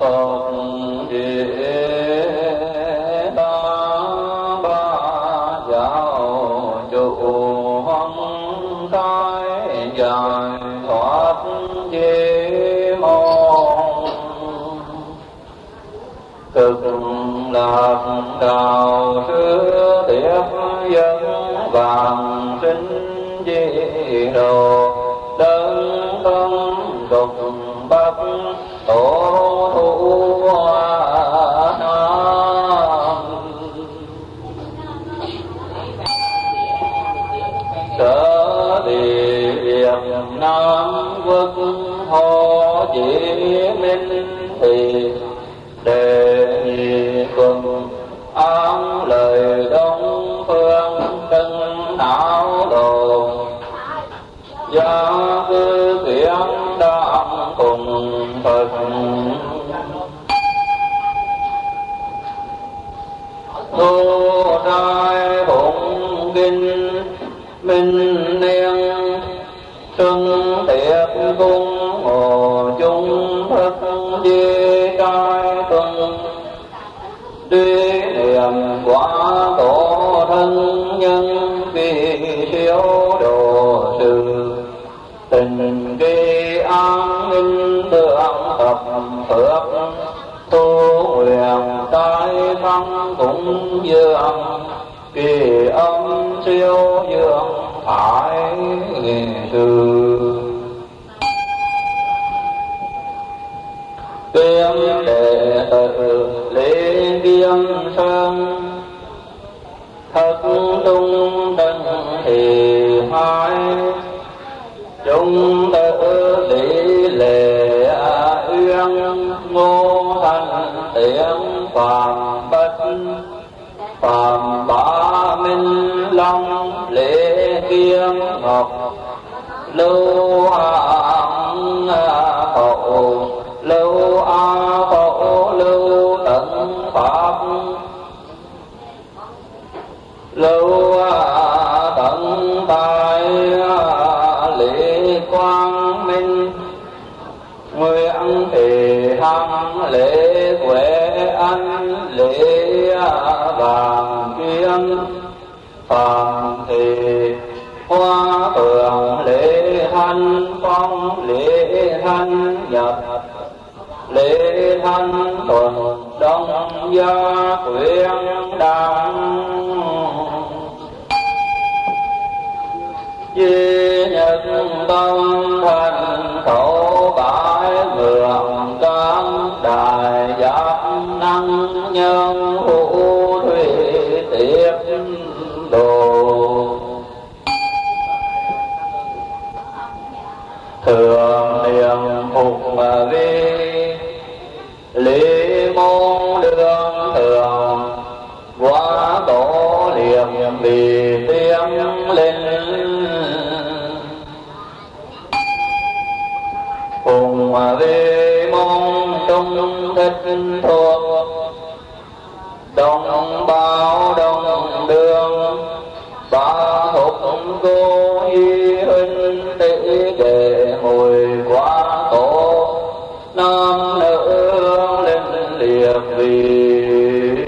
Phật địa ta ba giáo chủ hoan khai giải thoát chi môn cực lạc đạo sư tiếp dân vàng sinh di đồ đơn thân tục bắc tổ thu sở Việt Nam Quốc Hồ Chí Minh thì đề nghị cùng an lời đông phương tân áo đồ gia cư kiến đạm cùng Phật thu trai hùng kinh minh niên xuân tiệc cung ngộ chung thức di trai tuần tuy niệm quả tổ thân nhân vì siêu đồ sự tình kỳ an ninh tượng tập phước tu nguyện tái thăng cũng dường kỳ âm siêu dương thái sư kiếm đệ tử lễ kiêm sơn thật tung tân thì hai chúng tử lý lệ uyên ngô thành tiếng phàm bất phàm bá minh long lễ kiêm ngọc lưu hạng hậu lưu a hậu lưu tận pháp lưu tận tài lễ quang minh nguyện thì hằng lễ quế anh lễ vàng kiên phàm thì hoa tường lễ thanh phong lễ thanh nhật lễ thanh tuần đông gia quyến đăng duy nhật tâm thành khẩu bãi ngưỡng cán đài giác năng nhân hữu thủy tiếp đồ thường niệm phục vi lý môn đương thường quá tổ liệm vì tiếng lên cùng vi môn trung thích thuộc đồng bào đồng đường ba hục cô y huynh tỷ đệ hồi quá tổ nam nữ lên liệt vì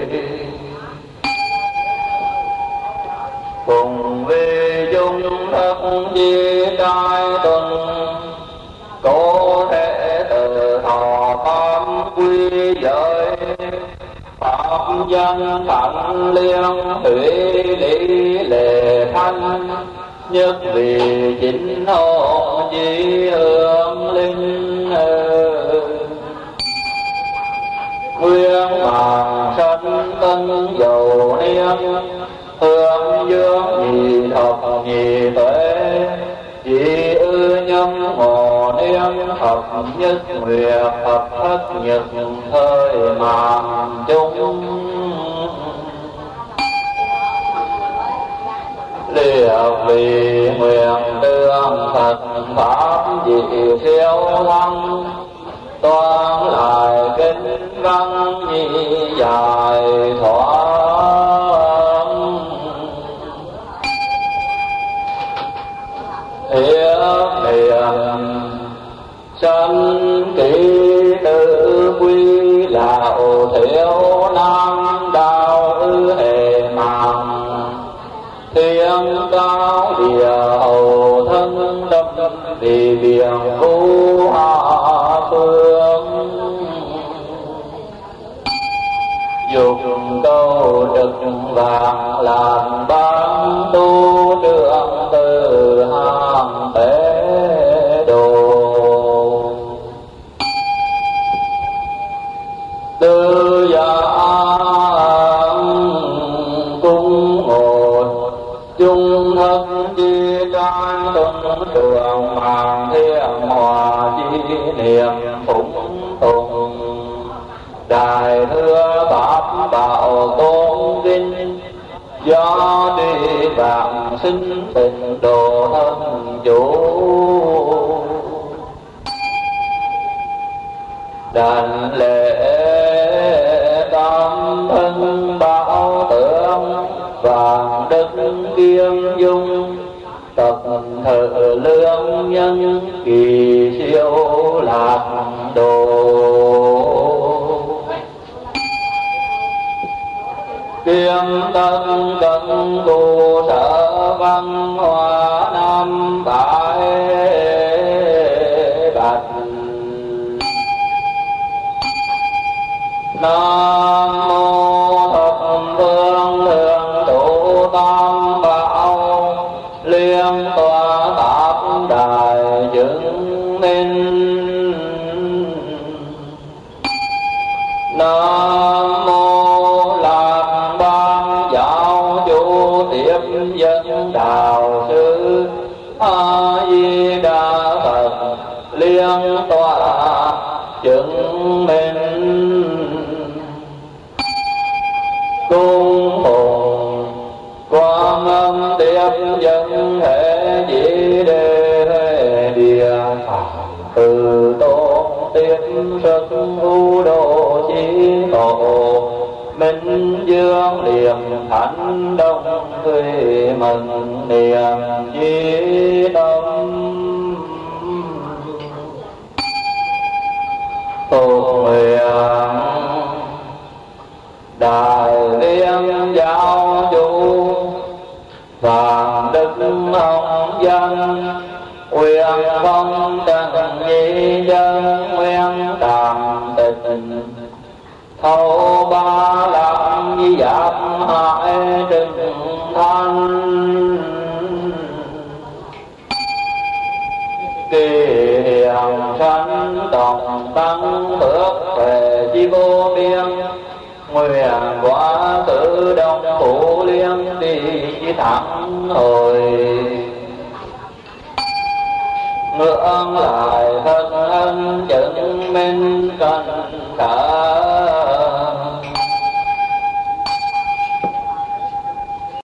cùng vi dung thất di trai tuần có thể từ thọ pháp quy giới pháp dân thạnh liên thủy lý lệ thanh nhất vì chính hộ di hương linh nguyên mạng sanh tân dầu niên hương dương nhị thập nhị tuệ chỉ ư nhân ngộ niên thập nhất nguyệt thập thất nhật thời màng chung liệt vì nguyện tương thật pháp dị siêu thăng toán lại kinh văn nhi dài thoát hiệp niệm sanh kỷ tự quy vàng làm bán tu trường từ hàng tế đồ. Tư gia cung một chung thân chi trang tuân trường hoàng thiên hòa chi niệm phụng tùng. Đại thưa pháp bảo tôn vinh do đi vạn sinh tình độ thân chủ. Đảnh lễ tam thân bảo tượng vàng đức kiên dung. Tập thờ lương nhân kỳ siêu lạc đồ. Kiêm tân cận tu sở văn hóa nam bãi bạch. Nam mô thập phương thượng trụ tam bảo liên tòa tạp đài chứng minh. Nam mô lạc ban giáo chủ tiếp dẫn đạo sư A Di Đà Phật liên tòa chứng minh. Cung phụng Quan Âm tiếp dẫn hệ chỉ đề địa phàm từ tôn tiếp sức u độ chí tổ. Minh dương niệm thánh đông thùy mừng niệm chí tâm. Tổ nguyện Đại Liên giáo chủ vạn đức hồng dân. Nguyện phong trần nhi dân nguyện đàm tịnh. Thâu ba lạc nhi giáp hại trừng thanh. Kỳ hiền sanh đồng tăng bước về chi vô biên. Nguyện quả tự đông phủ liên đi thẳng hồi. Ngưỡng lại thân ân chứng minh cần khả